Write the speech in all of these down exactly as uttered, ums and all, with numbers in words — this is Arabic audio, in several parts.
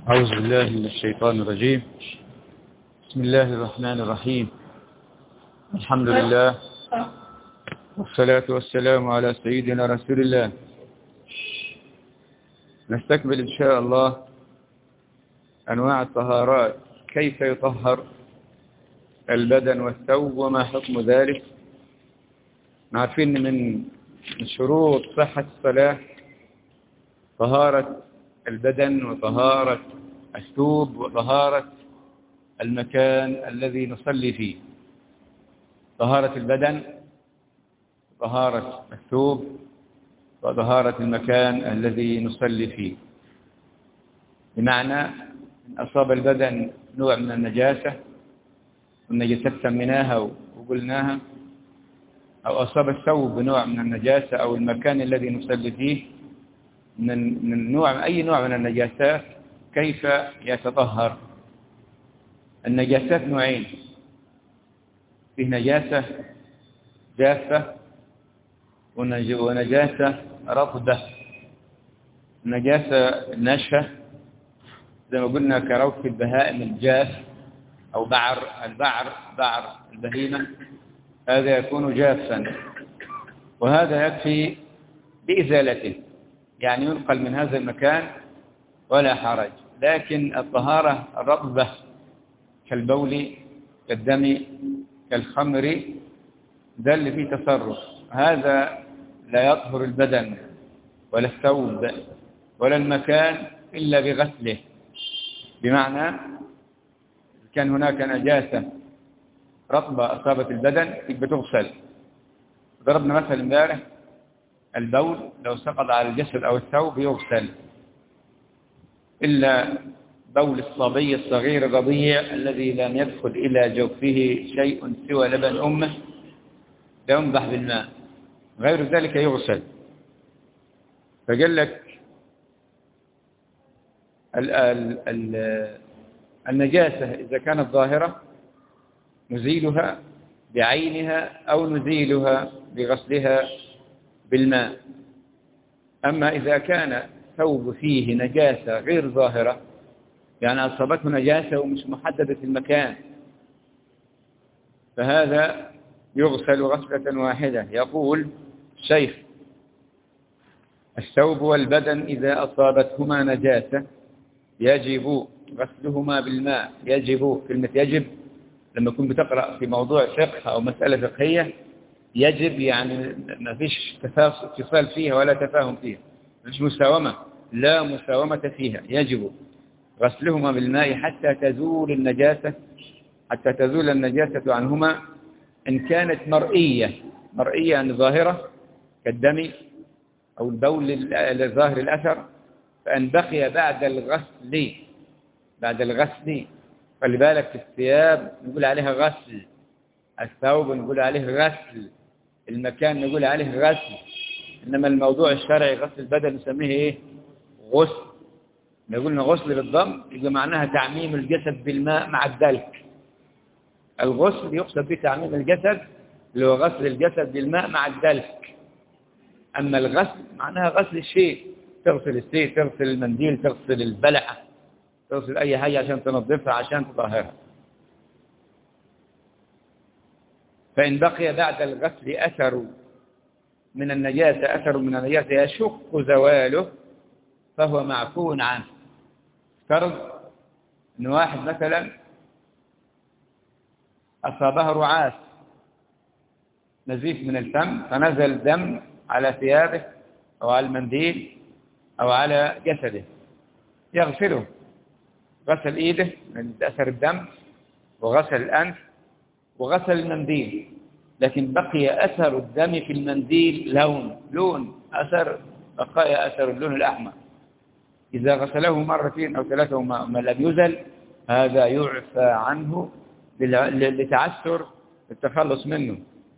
أعوذ بالله من الشيطان الرجيم. بسم الله الرحمن الرحيم. الحمد لله والصلاة والسلام على سيدنا رسول الله. نستكمل إن شاء الله أنواع الطهارات، كيف يطهر البدن والثوب وما حكم ذلك. عارفين من شروط صحة الصلاة طهارة البدن وطهارة الثوب وطهارة المكان الذي نصلي فيه. طهارة البدن، طهارة الثوب، وطهارة المكان الذي نصلي فيه. بمعنى إن أصاب البدن نوع من النجاسة، والنجاسة سميناها وقلناها، أو أصاب الثوب نوع من النجاسة أو المكان الذي نصلي فيه من من نوع أي نوع من النجاسات، كيف يتطهر؟ النجاسات نوعين، فيه نجاسة جافة ونجاسة رطبة. النجاسة ناشفة زي ما قلنا كروث البهائم الجاف أو بعر البعر بعر البهيمة، هذا يكون جافا، وهذا يكفي بإزالته، يعني ينقل من هذا المكان ولا حرج. لكن الطهارة الرطبة كالبول كالدم كالخمر، ده اللي فيه تصرف، هذا لا يطهر البدن ولا الثوب ولا المكان إلا بغسله. بمعنى كان هناك نجاسة رطبة أصابت البدن يبقى تغسل. ضربنا مثل امبارح البول لو سقط على الجسد أو الثوب يغسل، إلا بول الصبي الصغير الرضيع الذي لم يدخل إلى جوفه شيء سوى لبن أمه ينضح بالماء، غير ذلك يغسل. فقال لك ال ال ال النجاسة إذا كانت ظاهرة نزيلها بعينها أو نزيلها بغسلها بالماء. أما إذا كان ثوب فيه نجاسة غير ظاهرة، يعني أصابته نجاسة ومش محددة المكان، فهذا يغسل غسلة واحدة. يقول الشيخ: الثوب والبدن إذا أصابتهما نجاسة يجب غسلهما بالماء. يجب، كلمة يجب لما كنت بتقرأ في موضوع فقه أو مسألة فقهية، يجب يعني ما فيش اتصال فيها ولا تفاهم فيها، مش مساومة، لا مساومة فيها. يجب غسلهما بالماء حتى تزول النجاسة حتى تزول النجاسة عنهما، إن كانت مرئية مرئية يعني ظاهرة كالدم أو البول لظاهر الأثر. فإن بقي بعد الغسل بعد الغسل خلي بالك، الثياب نقول عليها غسل، الثوب نقول عليه غسل، المكان نقول عليه غسل، إنما الموضوع الشرعي غسل البدن نسميه إيه؟ غسل. نقول غسل بالضم يبقى معناها تعميم الجسد بالماء مع الدلك. الغسل يقصد به تعميم الجسد اللي هو غسل الجسد بالماء مع الدلك. أما الغسل معناها غسل الشيء، تغسل الشيء، تغسل المنديل، تغسل البلعة، تغسل أي حاجة عشان تنظفها عشان تطهرها. فإن بقي بعد الغسل أثر من النجاسة أثر من النجاسة يشق زواله فهو معفو عنه. فرض أن واحد مثلا أصابه رعاس، نزيف من الفم، فنزل دم على ثيابه أو على المنديل أو على جسده، يغسله. غسل إيده من أثر الدم، وغسل الأنف، وغسل المنديل، لكن بقي أثر الدم في المنديل لون لون أثر بقايا أثر اللون الأحمر. إذا غسله مرتين أو ثلاثة وما لم يزل، هذا يعفى عنه لتعسر التخلص منه.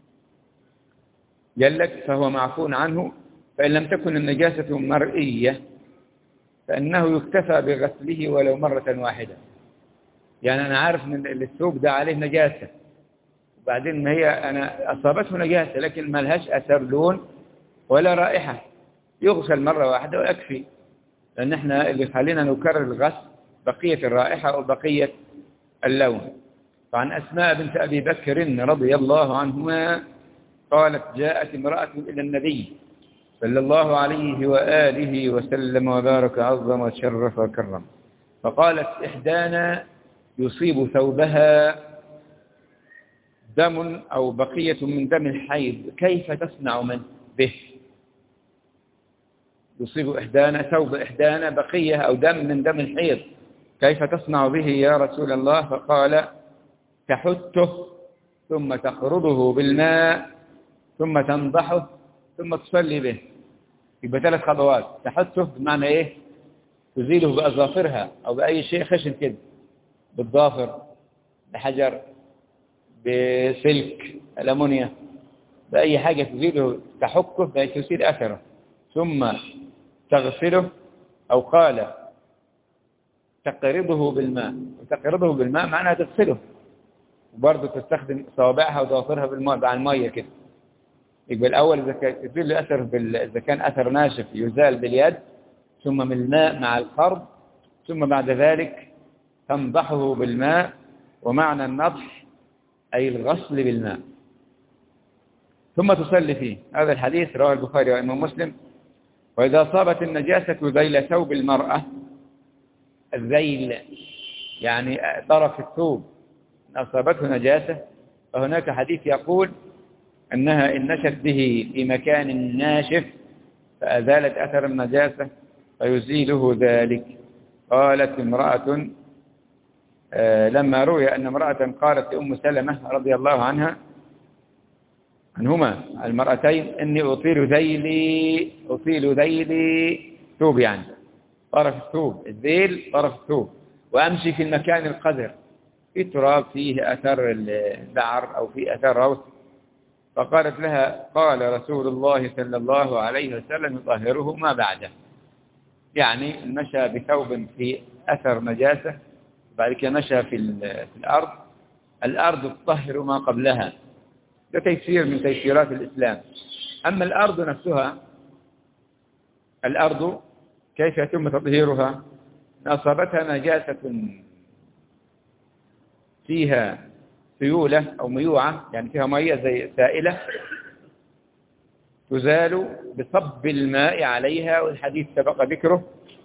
قال لك فهو معفو عنه. فإن لم تكن النجاسة مرئية فإنه يكتفى بغسله ولو مرة واحدة. يعني أنا عارف من الثوب ده عليه نجاسة، وبعدين هي أنا أصابته نجاسة لكن ما لهاش أثر لون ولا رائحة، يغسل مرة واحدة ويكفي. لأن احنا اللي خلينا نكرر الغسل بقية الرائحة أو بقية اللون. فعن أسماء بنت أبي بكر رضي الله عنهما قالت جاءت امرأة إلى النبي صلى الله عليه وآله وسلم وبارك عظم وشرف وكرم، فقالت إحدانا يصيب ثوبها دم أو بقية من دم الحيض كيف تصنع من به؟ يصيب إحدانا ثوب إحدانا بقية أو دم من دم الحيض كيف تصنع به يا رسول الله؟ فقال تحته ثم تقرضه بالماء ثم تنضحه ثم تصلي به. يبقى ثلاث خطوات. تحته بمعنى إيه؟ تزيله بأظافرها أو بأي شيء خشن كده، بالظافر، بحجر، بسلك الأمونيا، بأي حاجة تزيله تحكه بتزيل أثره، ثم تغسله، أو قال تقرضه بالماء. وتقرضه بالماء معناها تغسله، وبرضه تستخدم صوابعها وضوافرها بالماء مع المية كده. يبقى الأول إذا كان يزيل أثر بال... إذا كان أثر ناشف يزال باليد، ثم من الماء مع القرض، ثم بعد ذلك تنضحه بالماء. ومعنى النضح أي الغسل بالماء، ثم تصلي فيه. هذا الحديث رواه البخاري وإمام مسلم. وإذا أصابت النجاسة ذيل ثوب المرأة، الذيل يعني طرف الثوب أصابته نجاسة، فهناك حديث يقول أنها إن نشت به في مكان ناشف فأزالت أثر النجاسة فيزيله ذلك. قالت امرأة آه لما روي أن امرأة قالت لأم سلمة رضي الله عنها عنهما المرأتين إني أطيل ذيلي أطيل ذيلي ثوب، يعني طرف الثوب، الذيل طرف الثوب، وأمشي في المكان القذر في تراب فيه أثر البعر أو فيه أثر روث. فقالت لها قال رسول الله صلى الله عليه وسلم يطهره ما بعده، يعني مشى بثوب في أثر نجاسة بعد كده مشى في الأرض، الأرض تطهر ما قبلها. ده تيسير من تيسيرات الإسلام. أما الأرض نفسها، الأرض كيف يتم تطهيرها؟ أصابتها نجاسة فيها سيولة أو ميوعة، يعني فيها مية زي سائلة، تزال بصب الماء عليها، والحديث سبق ذكره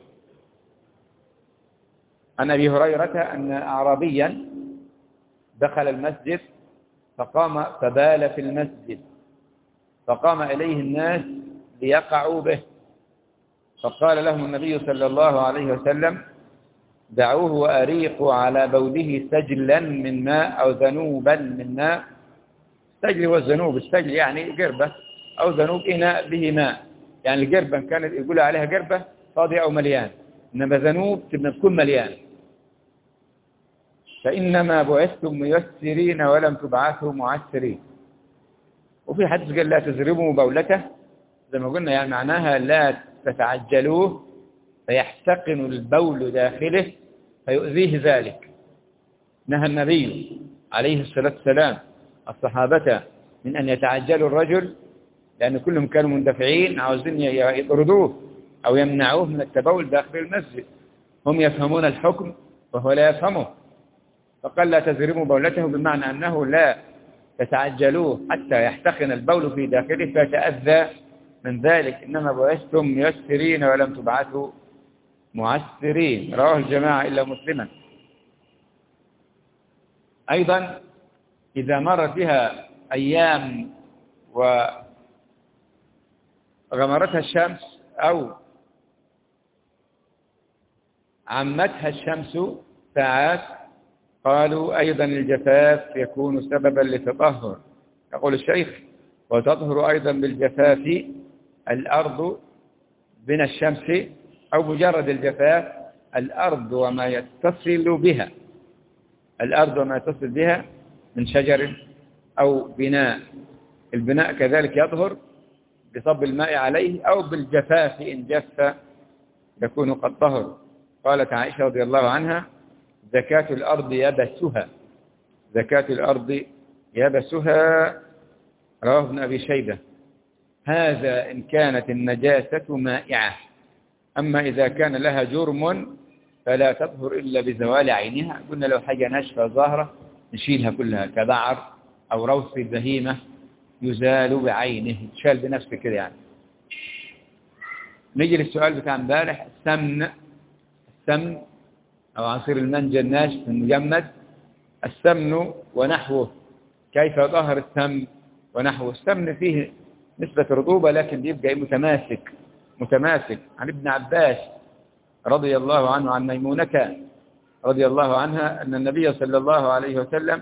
عن أبي هريرة أن أعرابيا دخل المسجد فقام فبال في المسجد، فقام إليه الناس ليقعوا به، فقال لهم النبي صلى الله عليه وسلم دعوه وأريقوا على بوله سجلا من ماء أو ذنوبا من ماء. السجل والذنوب، السجل يعني قربة أو ذنوب إناء به ماء، يعني القربة كانت يقول عليها قربة فاضية أو مليان، إنما ذنوب تكون مليان. فإنما بعثتم ميسرين ولم تبعثوا معسرين. وفي حديث قال لا تزرموا بولته، زي ما قلنا يعني معناها لا تتعجلوه فيحتقن البول داخله فيؤذيه ذلك. نهى النبي عليه الصلاة والسلام الصحابة من أن يتعجلوا الرجل، لأن كلهم كانوا مندفعين عاوزين يطردوه أو يمنعوه من التبول داخل المسجد. هم يفهمون الحكم وهو لا يفهمه، فقال لا تزرموا بولته بمعنى أنه لا تتعجلوه حتى يحتقن البول في داخله فيتأذى من ذلك. إنما بعثتم ميسرين ولم تبعثوا معسرين. رواه الجماعة إلا مسلما. أيضا إذا مرت بها أيام وغمرتها الشمس أو عمتها الشمس ساعات، قالوا أيضا الجفاف يكون سببا للتطهر. يقول الشيخ وتطهر أيضا بالجفاف الأرض من الشمس أو مجرد الجفاف الأرض وما يتصل بها، الأرض وما يتصل بها من شجر أو بناء. البناء كذلك يطهر بصب الماء عليه أو بالجفاف إن جف يكون قد طهر. قالت عائشة رضي الله عنها زكاة الأرض يبسها، زكاة الأرض يبسها. رواه ابن أبي شيبة. هذا إن كانت النجاسة مائعة. أما إذا كان لها جرم فلا تظهر إلا بزوال عينها. قلنا لو حاجة ناشفة ظاهرة نشيلها كلها كبعر أو روث البهيمة يزال بعينه، تشال بنفسه كده يعني. نيجي للسؤال بتاع امبارح، السمن السمن أو عصير المانجا الناشف المجمد، السمن ونحوه، كيف يطهر السمن ونحوه؟ السمن فيه نسبة رطوبة لكن بيبقى متماسك متماسك. عن ابن عباس رضي الله عنه عن ميمونة رضي الله عنها أن النبي صلى الله عليه وسلم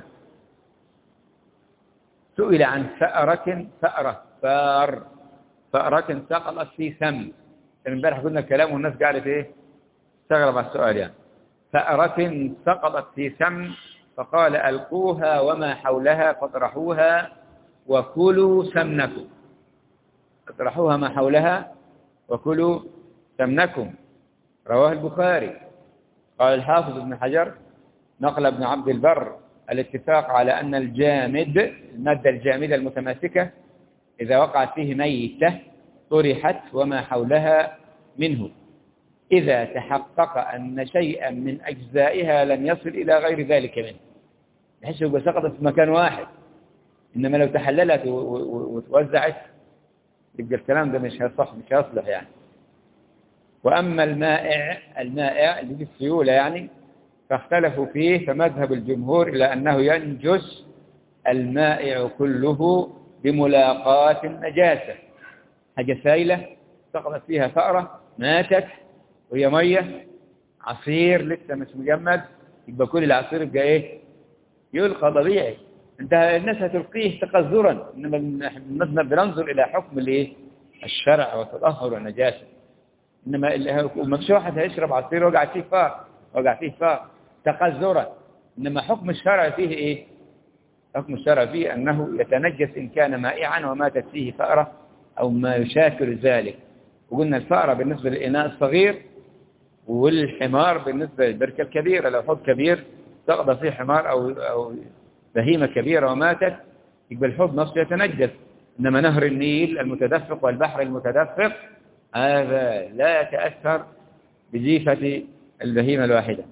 سئل عن فأرة فأرة فار فأرة سقطت في سمن. كان امبارح قلنا الكلام والناس قاعدة ايه استغرب على السؤال يعني. فأرة سقطت في سمن فقال ألقوها وما حولها فاطرحوها وكلوا سمنكم. اطرحوها ما حولها وكلوا سمنكم، رواه البخاري. قال الحافظ ابن حجر نقل ابن عبد البر الاتفاق على أن الجامد، المادة الجامدة المتماسكة، إذا وقعت فيه ميتة طرحت وما حولها منه، إذا تحقق أن شيئا من أجزائها لم يصل إلى غير ذلك منه، بحيث يبقى سقطت في مكان واحد. إنما لو تحللت وتوزعت يبقى الكلام ده مش هيصح مش هيصلح يعني. وأما المائع المائع اللي في السيولة يعني فاختلفوا فيه، فمذهب الجمهور إلى أنه ينجس المائع كله بملاقاة النجاسة. حاجة سائلة سقطت فيها فأرة ماتت وهي مية، عصير لسه مش مجمد، يبقى كل العصير يبقى ايه يلقى طبيعي. انت الناس هتلقيه تقذرا، انما الناس بننظر الى حكم الايه الشرع والتطهر والنجاسة. انما مش واحد هيشرب عصير وقع فيه فار وقع فيه فار تقذرا، انما حكم الشرع فيه ايه؟ حكم الشرع فيه انه يتنجس ان كان مائعا وماتت فيه فأرة او ما يشاكل ذلك. وقلنا الفأرة بالنسبة للإناء الصغير، والحمار بالنسبة للبركة الكبيرة. لو حوض كبير سقط فيه حمار أو أو بهيمة كبيرة وماتت يبقى الحوض نفسه يتنجس. إنما نهر النيل المتدفق والبحر المتدفق هذا لا يتأثر بجيفة البهيمة الواحدة.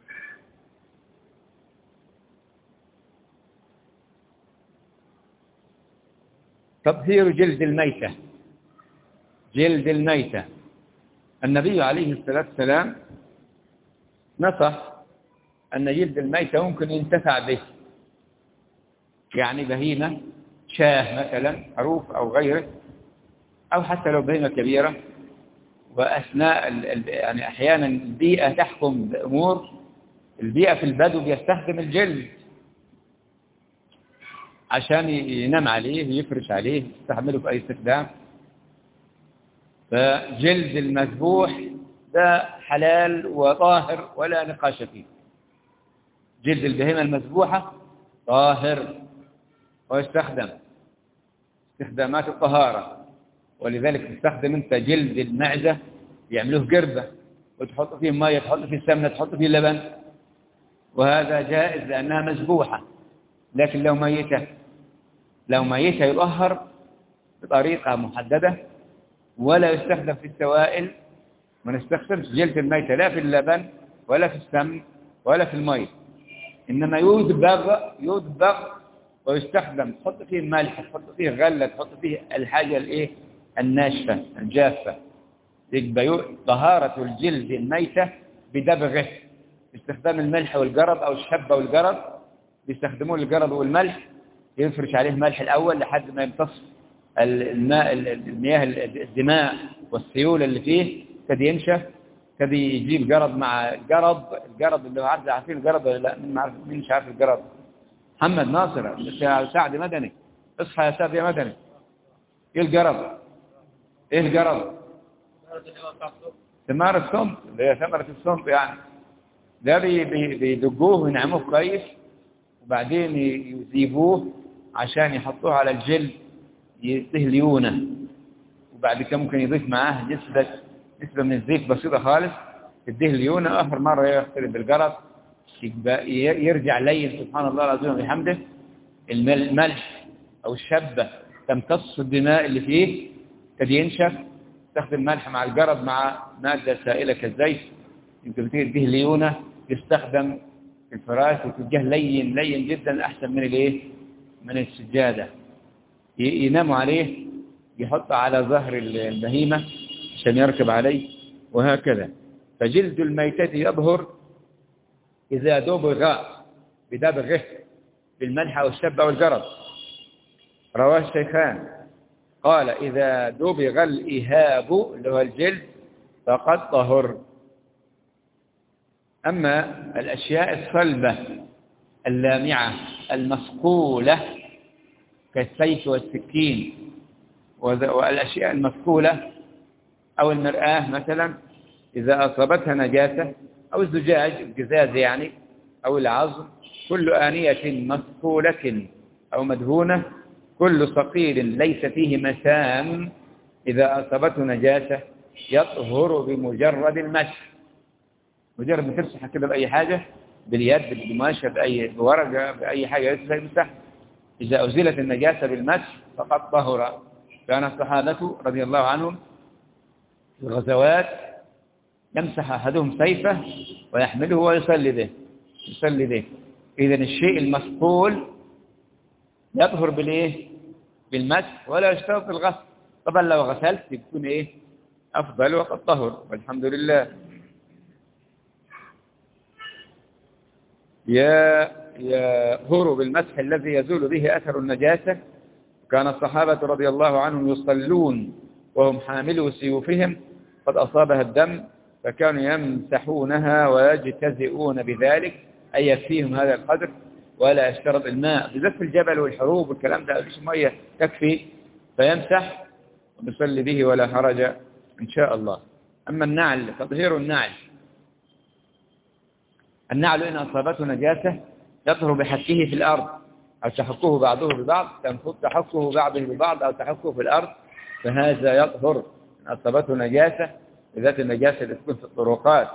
تطهير جلد الميتة. جلد الميتة، النبي عليه الصلاة والسلام نصح أن جلد الميتة ممكن ينتفع به، يعني بهيمة شاه مثلا خروف أو غيره، أو حتى لو بهيمة كبيرة. وأثناء يعني أحيانا البيئة تحكم بأمور، البيئة في البدو بيستخدم الجلد عشان ينام عليه يفرش عليه يستعمله في أي استخدام. فجلد المذبوح ده حلال وطاهر ولا نقاش فيه. جلد البهيمة المذبوحة طاهر ويستخدم استخدامات الطهارة، ولذلك تستخدم انت جلد المعزة يعملوه قربة وتحط فيه مية تحط فيه سمنة تحط فيه لبن، وهذا جائز لأنها مذبوحة. لكن لو ميتة لو ميتة يطهر بطريقة محددة، ولا يستخدم في السوائل. ما نستخدمش جلد الميتة لا في اللبن ولا في السمن ولا في المية، إنما يدبغ يدبغ ويستخدم. تحط فيه ملح تحط فيه غلة تحط فيه الحاجة الايه الناشفة الجافة. يبقى طهارة الجلد الميتة بدبغه باستخدام الملح والجرد أو الشبة والجرد. بيستخدمون الجرد والملح، يفرش عليه ملح الأول لحد ما يمتص الماء المياه الدماء والسيولة اللي فيه كده ينشف. كده يجيب جرد مع جرد الجرد اللي عارف عارفين الجرد ولا لا؟ مين عارف مين مش عارف الجرد؟ محمد ناصر سعد مدني، اصحى يا سعد يا مدني. ايه الجرد؟ ايه الجرد؟ ثمار الصمت اللي هي ثمرة الصمت يعني. ده بيدقوه وينعموه كويس وبعدين يذيبوه عشان يحطوه على الجلد يستهليونه، وبعد كده ممكن يضيف معاه نسبة نسبة من الزيت بسيطة خالص تديه ليونه. آخر مرة يختلط بالجرد يرجع لين سبحان الله العظيم وبحمده. الملح أو الشبة تمتص الدماء اللي فيه قد ينشف. تستخدم ملح مع الجرد مع مادة سائلة كالزيت يمكن به ليونة يستخدم في الفراش وتوجه لين لين جدا أحسن من الايه من السجادة. ينام عليه، يحط على ظهر البهيمة عشان يركب عليه وهكذا. فجلد الميتة يظهر إذا دبغ بدبغه بالملح أو الشب أو الجرب. رواه الشيخان قال إذا دبغ الإهاب اللي هو الجلد فقد طهر. أما الأشياء الصلبة اللامعة المصقولة كالسيف والسكين والأشياء المصقولة أو المرآة مثلا إذا أصابتها نجاسة أو الزجاج الجزاز يعني أو العظم، كل آنية مصقولة أو مدهونة، كل صقيل ليس فيه مسام إذا أصابته نجاسة يطهر بمجرد المسح. مجرد ما تمسح كده بأي حاجة، باليد بالقماشة بأي ورقة بأي حاجة يمسح، إذا أزيلت النجاسة بالمسح فقد طهر. كان الصحابة رضي الله عنهم في الغزوات يمسح أحدهم سيفه ويحمله ويصلي به يصلي به. إذن الشيء المصقول يطهر بالإيه؟ بالمسح ولا يشترط الغسل. طبعا لو غسلت يكون إيه؟ أفضل وقد طهر والحمد لله. يطهر بالمسح الذي يزول به أثر النجاسة. كان الصحابة رضي الله عنهم يصلون وهم حاملوا سيوفهم قد أصابها الدم فكانوا يمسحونها ويجتزئون بذلك، أي يكفيهم هذا القدر ولا يشترط الماء، بالذات في الجبل والحروب والكلام ده مفيش مية تكفي، فيمسح ويصلي به ولا حرج إن شاء الله. أما النعل، تطهير النعل، النعل إن أصابته نجاسة يطهر بحكه في الأرض أو تحكه بعضه ببعض، تحكه بعضه ببعض أو تحكه في الأرض، فهذا يطهر إن أصابته نجاسة، بالذات النجاسة اللي تكون في الطرقات،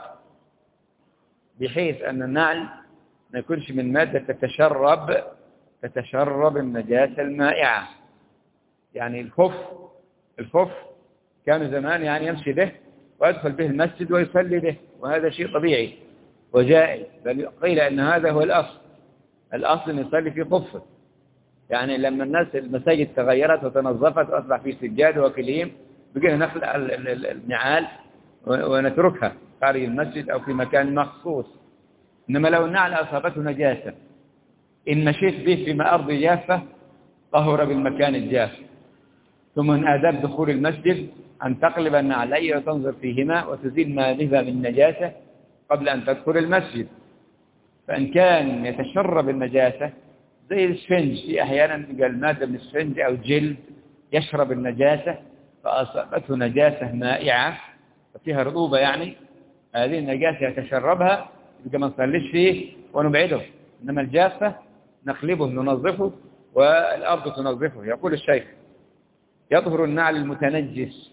بحيث أن النعل ما يكونش من مادة تتشرب تتشرب النجاسة المائعة. يعني الخف الخف كانوا زمان يعني يمشي به ويدخل به المسجد ويصلي به، وهذا شيء طبيعي وجائز، بل قيل أن هذا هو الأصل. الأصل أن يصلي في خفه. يعني لما الناس المساجد تغيرت وتنظفت وأصبح في سجاد وكليم، بقينا نخلع النعال ونتركها خارج المسجد أو في مكان مخصوص. إنما لو النعل أصابته نجاسة إن مشيت به في أرض جافة طهر بالمكان الجاف. ثم من آداب دخول المسجد أن تقلب النعلين وتنظر فيهما وتزيل ما بها من نجاسة قبل أن تدخل المسجد. فإن كان يتشرب النجاسة زي السفنج، في أحيانا قال مادة من السفنج أو جلد يشرب النجاسة فأصابته نجاسة مائعة وفيها رطوبة، يعني هذه النجاسة يتشربها يبقى ما نصليش فيه ونبعده. إنما الجافة نقلبه ننظفه والأرض تنظفه. يقول الشيخ يطهر النعل المتنجس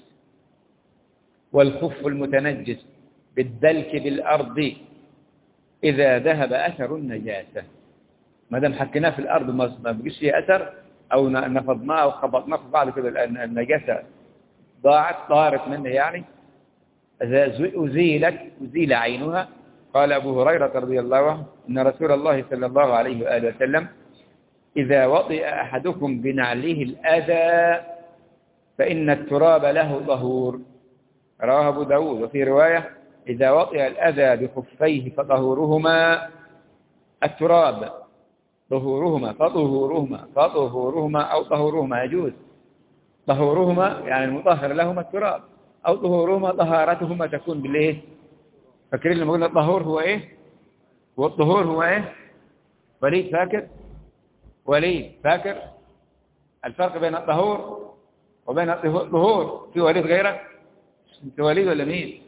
والخف المتنجس بالدلك بالأرض إذا ذهب أثر النجاسة. ما دام حكيناه في الأرض ما بقيش فيه أثر أو نفضناه أو خبطناه في بعض كده النجاسة ضاعت طارت منه، يعني إذا أزيلت أزيل عينها. قال أبو هريرة رضي الله عنه إن رسول الله صلى الله عليه وآله وسلم إذا وطئ أحدكم بنعله الأذى فإن التراب له طهور. رواه أبو داود. وفي رواية إذا وطئ الأذى بخفيه فطهورهما التراب طهورهما فطهورهما فطهورهما أو طهورهما يجوز. طهورهما يعني المطهر لهما التراب، أو طهورهما طهارتهما تكون بالإيه؟ فاكرين لما قلنا الطهور هو إيه؟ والطهور هو إيه؟ وليد فاكر؟ وليد فاكر الفرق بين الطهور وبين الطهور؟ في وليد غيرك؟ انت وليد ولا مين؟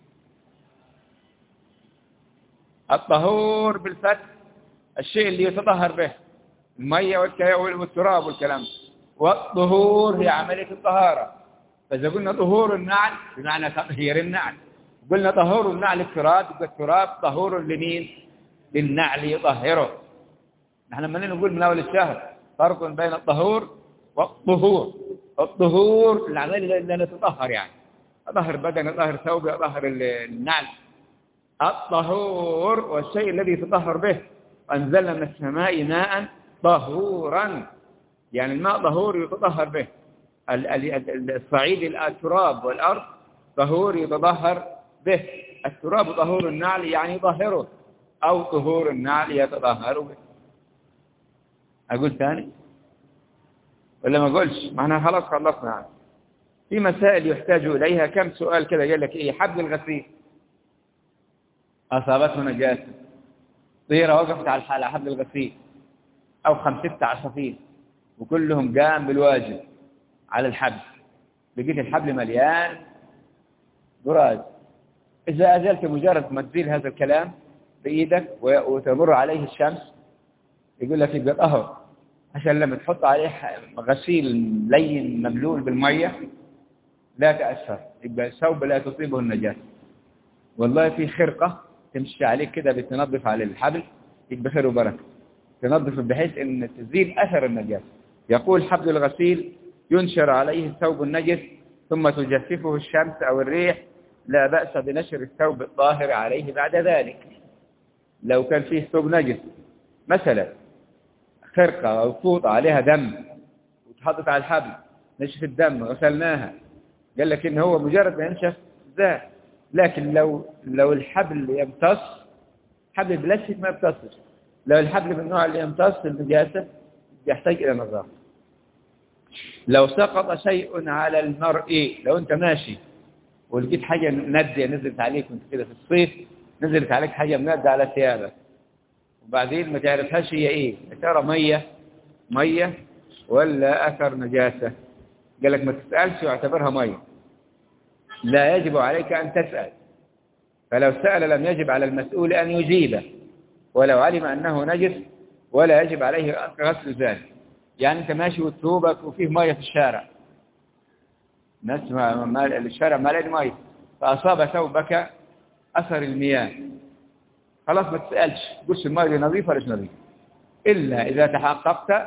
الطهور بالفتح الشيء اللي يتطهر به، المية والتراب والكلام. والطهور هي عملية الطهارة. فإذا قلنا طهور النعل بمعنى تطهير النعل، قلنا طهور النعل التراب، يبقى التراب طهور لمين؟ للنعل يطهره. نحن لما نقول من أول الشهر فرق بين الطهور والطهور. الطهور العمل اللي نتطهر، يعني أطهر بدن، أطهر ثوبي، أطهر النعل، الطهور والشيء الذي يتطهر به. أنزلنا من السماء ماء طهورا، يعني الماء طهور يتطهر به. الصعيد التراب والأرض طهور يتطهر به. التراب طهور النعل يعني يطهره، أو طهور النعل يتطهر به. أقول ثاني ولا ما أقولش؟ معناها خلاص خلصنا يعني. في مسائل يحتاج إليها. كم سؤال كذا قال لك إيه؟ حبل الغسيل أصابته نجاسة، طيرة وقفت على الحالة حبل الغسيل، أو خمسة عصافير وكلهم قام بالواجب على الحبل، لقيت الحبل مليان براز. إذا أزلت مجرد ما تزيل هذا الكلام بإيدك وتمر عليه الشمس، يقول لك يبقى طهر، عشان لما تحط عليه غسيل لين مبلول بالمية لا تأثر، يبقى الثوب لا تصيبه النجاسة. والله في خرقة تمشي عليك كده بتنظف على الحبل، يبقى خير وبركة، تنظف بحيث ان تزيل أثر النجاسة. يقول حبل الغسيل ينشر عليه الثوب النجس ثم تجففه الشمس أو الريح، لا بأس بنشر الثوب الطاهر عليه بعد ذلك. لو كان فيه ثوب نجس مثلا خرقة أو فوطة عليها دم وتحطت على الحبل، نشف الدم غسلناها، قال لك إن هو مجرد ما ينشف ذا. لكن لو لو الحبل يمتص، حبل البلاستيك ما يمتصش، لو الحبل من النوع اللي يمتص النجاسة يحتاج إلى نظافة. لو سقط شيء على المرء، لو أنت ماشي ولقيت حاجة ندية نزلت عليك وانت كده في الصيف، نزلت عليك حاجة منادة على ثيابك وبعدين ما تعرفهاش هي ايه، ترى مية مية ولا أثر نجاسة، قال لك ما تسألش واعتبرها مية. لا يجب عليك أن تسأل، فلو سأل لم يجب على المسؤول أن يجيبه ولو علم أنه نجس، ولا يجب عليه غسل ذلك. يعني أنت ماشي وثوبك وفيه مية في الشارع، ناس الشارع مليان مية، فأصاب ثوبك أثر المياه، خلاص ما تسألش، تقولش المية دي نظيفة ولا مش نظيفة، إلا إذا تحققت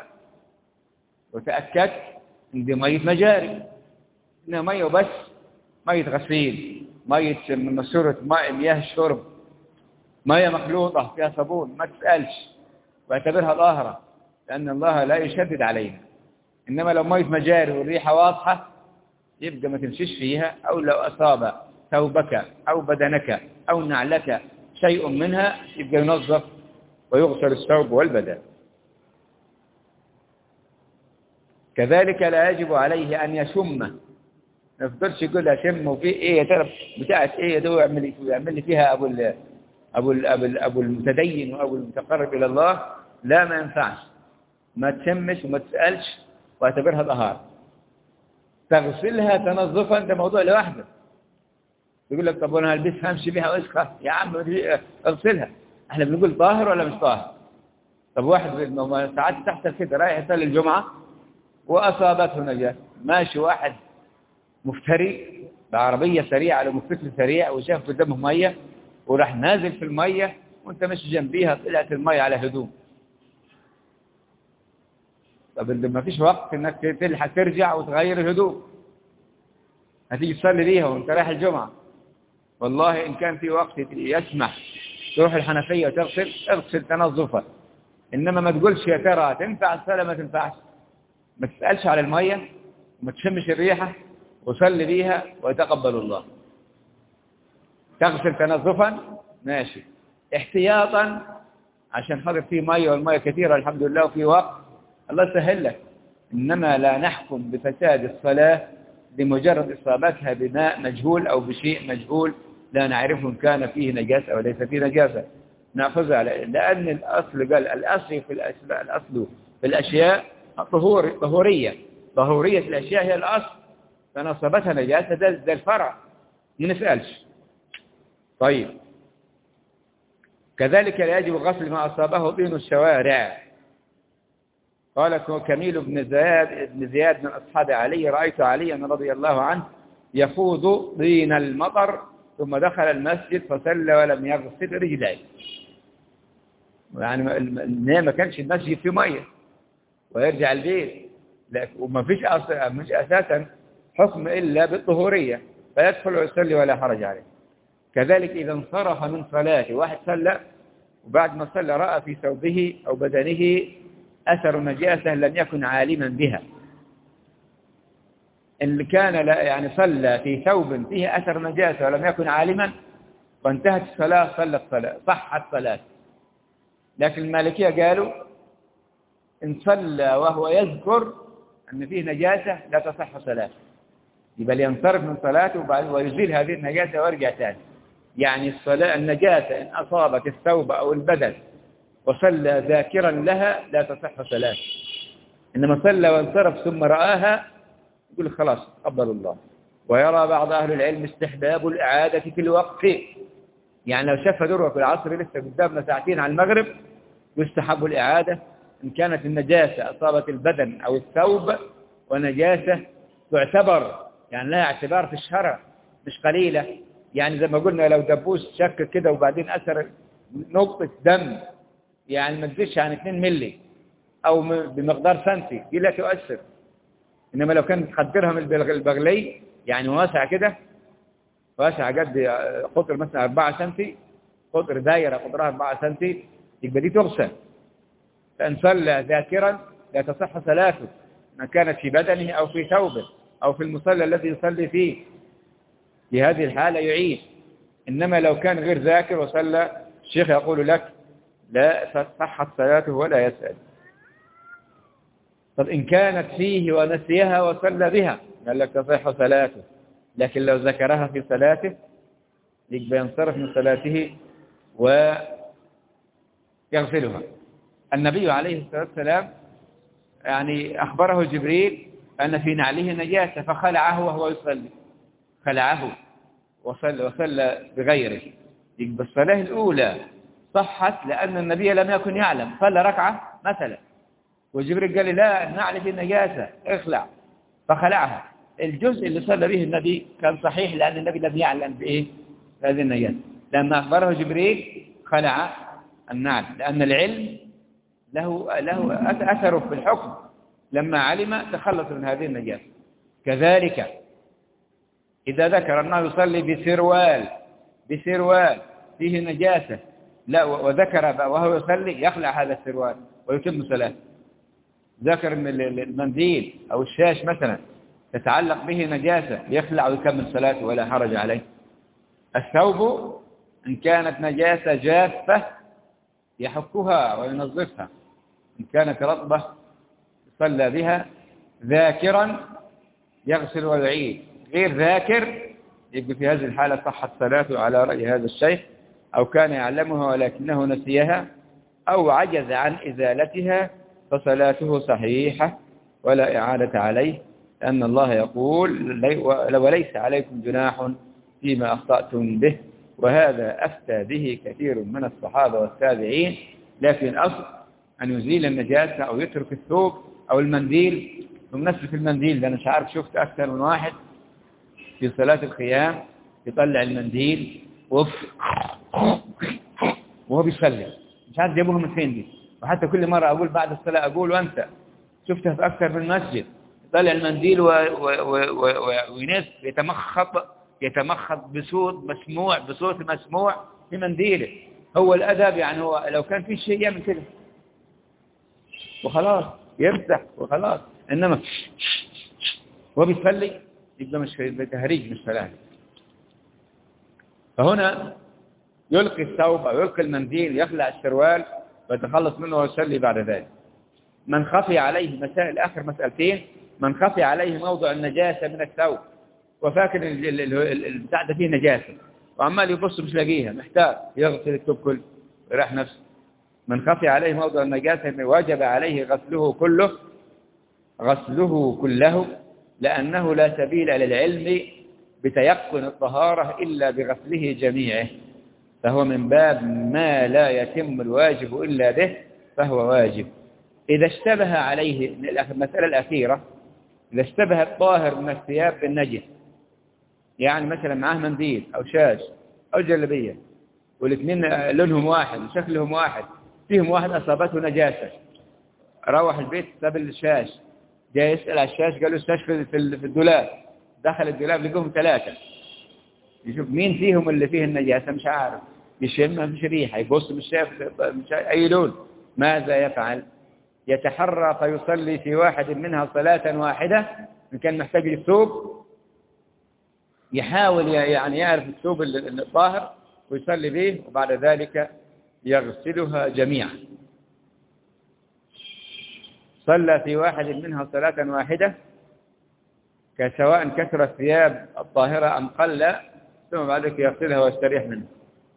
وتأكدت إن دي مية مجاري، إنها مية وبس، مية غسيل، مية مسورة ماء مياه الشرب، مية مخلوطة فيها صابون، ما تسألش واعتبرها طاهرة، لأن الله لا يشدد علينا. إنما لو مية مجاري والريحة واضحة يبقى ما تمشيش فيها، أو لو أصاب ثوبك أو بدنك أو نعلك شيء منها يبقى ينظف ويغسل الثوب والبدن. كذلك لا يجب عليه أن يشم، ما يفضلش يقول أشم وفي إيه يا ترى بتاعت إيه ده، يعمل يعمل لي فيها أبو ال أبو ال أبو, ال أبو المتدين وأبو المتقرب إلى الله. لا، ما ينفعش، ما تشمش وما تسألش واعتبرها طهارة. تغسلها تنظفها أنت موضوع لوحده. يقول لك طب وانا هلبسها امشي بيها وسخه، يا عم اغسلها. احنا بنقول طاهر ولا مش طاهر؟ طب واحد ساعات تحت كده رايح يصلي الجمعه واصابته نجاسه، ماشي واحد مفتري بعربيه سريعه على موتوسيكل سريع وشاف قدامه ميه وراح نازل في الميه وانت ماشي جنبيها، طلعت الميه على هدوم. طب ما فيش وقت انك تلحق ترجع وتغير الهدوم، هتيجي تصلي بيها وانت رايح الجمعه. والله إن كان في وقت يسمح تروح الحنفية وتغسل، اغسل تنظفا. إنما ما تقولش يا ترى تنفع الصلاة ما تنفعش، ما تسألش على المية وما تشمش الريحة وصلي بيها ويتقبل الله. تغسل تنظفا ماشي، احتياطا عشان خاطر فيه مية والمية كثيرة الحمد لله وفي وقت الله يسهل لك. إنما لا نحكم بفساد الصلاة لمجرد إصابتها بماء مجهول أو بشيء مجهول لا نعرف إن كان فيه نجاسة أو ليس فيه نجاسة، نأخذها على لأن الأصل قال الأصل في الأشياء الأصل في الأشياء طهور طهورية طهورية الأشياء هي الأصل، فإن أصابتها نجاسة ده, ده الفرع، ما نسألش. طيب كذلك لا يجب غسل ما أصابه طين الشوارع. قال كميل بن زياد بن زياد من أصحاب علي رأيت عليا رضي الله عنه يفوض طين المطر ثم دخل المسجد فصلى ولم يغسل رجليه. يعني ما كانش المسجد فيه مية ويرجع البيت، وما فيش مش أساسا حكم إلا بالطهورية، فيدخل ويصلي ولا حرج عليه. كذلك إذا انصرف من صلاته، واحد صلى وبعد ما صلى رأى في ثوبه أو بدنه أثر نجاسة لم يكن عالما بها، اللي كان لا يعني صلى في ثوب فيه أثر نجاسة ولم يكن عالما وانتهت الصلاة صلت صلاة صحت صلاة. لكن المالكية قالوا إن صلى وهو يذكر أن فيه نجاسة لا تصح صلاته، يبقى ينصرف من صلاته ويزيل هذه النجاسة ويرجع ثاني. يعني الصلاة النجاسة إن أصابت الثوب أو البدن وصلى ذاكرا لها لا تصح صلاته، إنما صلى وانصرف ثم رآها يقول خلاص قبل الله. ويرى بعض أهل العلم استحباب الإعادة في الوقت، يعني لو شاف ذروة في العصر لسه قدامنا ساعتين على المغرب يستحب الإعادة إن كانت النجاسة أصابت البدن أو الثوب، ونجاسة تعتبر يعني لها اعتبار في الشرع مش قليلة. يعني زي ما قلنا لو دبوس شك كده وبعدين أثر نقطة دم يعني ما تزيدش عن اثنين ملي أو بمقدار سنتي دي لا تؤثر. إنما لو كانت تقدرها من البغلي يعني واسع كده، واسع قد قطر مثلا أربعة سنتي، قطر دايرة قطرها أربعة سنتي، يبقى دي تغسل. فإن صلى ذاكرا لا تصح صلاته ما كانت في بدنه أو في ثوبه أو في المصلى الذي يصلي فيه، في هذه الحالة يعيد. إنما لو كان غير ذاكر وصلى الشيخ يقول لك لا تصح صلاته ولا يسأل. طب إن كانت فيه ونسيها وصلى بها قال لك تصح صلاته، لكن لو ذكرها في صلاته يبقى ينصرف من صلاته ويغسلها. النبي عليه الصلاة والسلام يعني أخبره جبريل أن في نعله نجاسة فخلعه وهو يصلي، خلعه وصلى وصلى بغيره. يبقى الصلاة الأولى صحت لأن النبي لم يكن يعلم، صلى ركعة مثلا وجبريل قال لي لا النعل فيه نجاسة اخلع فخلعها. الجزء اللي صلى به النبي كان صحيح لأن النبي لم يعلم بإيه هذه النجاسة. لما أخبره جبريل خلع النعل لأن العلم له له أثره في الحكم، لما علم تخلص من هذه النجاسة. كذلك إذا ذكر أنه يصلي بسروال بسروال فيه نجاسة لا وذكر وهو يصلي يخلع هذا السروال ويتم صلاته. ذكر المنديل أو الشاش مثلا تتعلق به نجاسة يخلع ويكمل صلاته ولا حرج عليه. الثوب إن كانت نجاسة جافة يحكها وينظفها، إن كانت رطبة صلى بها، ذاكرا يغسل ويعيد، غير ذاكر يبقى في هذه الحالة صحت صلاته على رأي هذا الشيخ، أو كان يعلمها ولكنه نسيها أو عجز عن إزالتها فصلاته صحيحة ولا إعادة عليه، لأن الله يقول وليس عليكم جناح فيما أخطأتم به، وهذا أفتى به كثير من الصحابة والتابعين. لكن الأصل أن يزيل النجاسة أو يترك الثوب أو المنديل. بمناسبة المنديل ده أنا مش عارف شفت أكثر من واحد في صلاة القيام يطلع المنديل وف وهو بيصلي، مش عارف جابوه من فين دي. وحتى كل مرة أقول بعد الصلاة أقول وأنت شفتها في أكثر من مسجد يطلع المنديل وينس يتمخط يتمخط بصوت مسموع بصوت مسموع في منديله. هو الأدب يعني هو لو كان في شيء يعمل كده وخلاص يمسح وخلاص، إنما هو بيصلي يبقى مش بتهريج بالصلاة. فهنا يلقي الثوب أو يلقي المنديل يخلع السروال ويتخلص منه ويصلي بعد ذلك. من خفي عليه مسائل آخر مسألتين، من خفي عليه موضع النجاسة من الثوب وفاكر البتاع ده فيه نجاسة وعمال يبص مش لاقيها محتاج يغسل الثوب كله ويريح نفسه. من خفي عليه موضع النجاسة وجب عليه غسله كله غسله كله لأنه لا سبيل للعلم بتيقن الطهارة إلا بغسله جميعه، فهو من باب ما لا يتم الواجب إلا به فهو واجب. إذا اشتبه عليه المسألة الأخيرة، إذا اشتبه الطاهر من الثياب بالنجس، يعني مثلا معاه منديل أو شاش أو جلبية والاثنين لونهم واحد وشكلهم واحد، فيهم واحد أصابته نجاسة، روح البيت ساب الشاش، جاي يسأل على الشاش قال له الشاش في في الدولاب، دخل الدولاب لقوهم ثلاثة، يشوف مين فيهم اللي فيه النجاسة، مش عارف، يشم مفيش ريحة، يبص مش شايف مش شايف أي لون. ماذا يفعل؟ يتحرى فيصلي في واحد منها صلاة واحدة. إن كان محتاج للثوب يحاول يعني يعرف الثوب الطاهر ويصلي به، وبعد ذلك يغسلها جميعا. صلى في واحد منها صلاة واحدة سواء كثر الثياب الطاهرة أم قل، ثم بعد ذلك يغسلها ويستريح منها.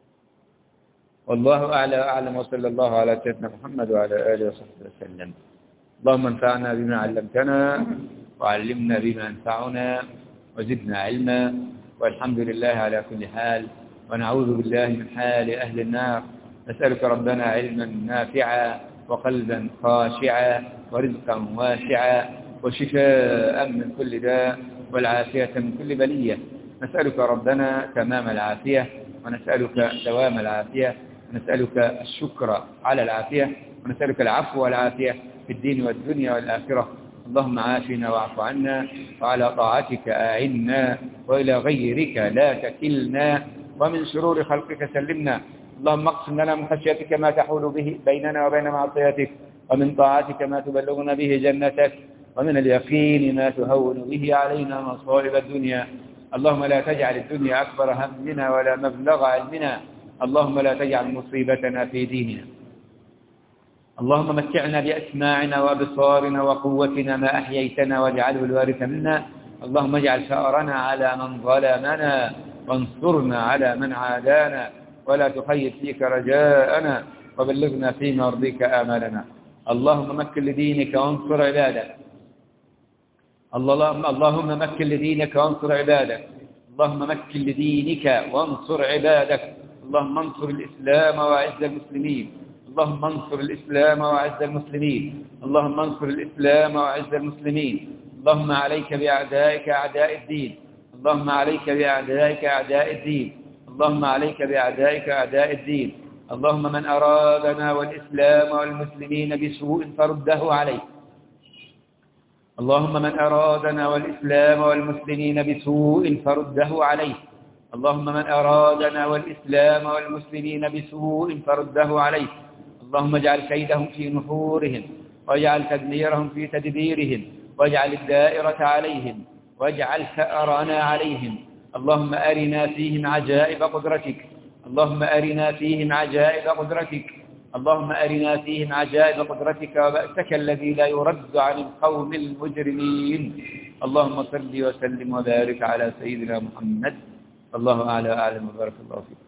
والله أعلى وأعلم، وصلى الله على سيدنا محمد وعلى آله وصحبه وسلم. اللهم انفعنا بما علمتنا وعلمنا بما ينفعنا وزدنا علما، والحمد لله على كل حال، ونعوذ بالله من حال أهل النار. نسألك ربنا علما نافعا وقلبا خاشعا ورزقا واسعا وشفاء من كل داء والعافية من كل بلية. نسألك ربنا تمام العافية، ونسألك دوام العافية، ونسألك الشكر على العافية، ونسألك العفو والعافية في الدين والدنيا والآخرة. اللهم عافنا واعف عنا، وعلى طاعتك أعنا، وإلى غيرك لا تكلنا، ومن شرور خلقك سلمنا. اللهم اقسم لنا من خشيتك ما تحول به بيننا وبين معصيتك، ومن طاعتك ما تبلغنا به جنتك، ومن اليقين ما تهون به علينا مصائب الدنيا. اللهم لا تجعل الدنيا أكبر همنا ولا مبلغ علمنا. اللهم لا تجعل مصيبتنا في ديننا. اللهم متعنا بأسماعنا وأبصارنا وقوتنا ما أحييتنا، واجعله الوارث منا. اللهم اجعل ثأرنا على من ظلمنا، وانصرنا على من عادانا، ولا تخيب فيك رجاءنا، وبلغنا في مرضيك آمالنا. اللهم مكن لدينك وانصر عبادك. اللهم اللهم مكن لدينك وانصر عبادك. اللهم مكن لدينك وانصر عبادك. اللهم انصر الإسلام وأعز المسلمين. اللهم انصر الإسلام وأعز المسلمين. اللهم انصر الإسلام وأعز المسلمين. اللهم عليك بأعدائك أعداء الدين. اللهم عليك بأعدائك أعداء الدين. اللهم عليك بأعدائك أعداء الدين. اللهم من أرادنا والإسلام والمسلمين بسوء فرده عليه. اللهم من أرادنا والإسلام والمسلمين بسوء فرده عليه. اللهم من أرادنا والإسلام والمسلمين بسوء فرده عليه. اللهم اجعل كيدهم في نحورهم، واجعل تدميرهم في تدبيرهم، واجعل الدائرة عليهم، واجعل ثأرنا عليهم. اللهم أرنا فيهم عجائب قدرتك. اللهم أرنا فيهم عجائب قدرتك. اللهم أرنا فيهم عجائب قدرتك وبأسك الذي لا يرد عن القوم المجرمين. اللهم صل وسلم وبارك على سيدنا محمد. الله أعلى وأعلم، وبارك الله فيك.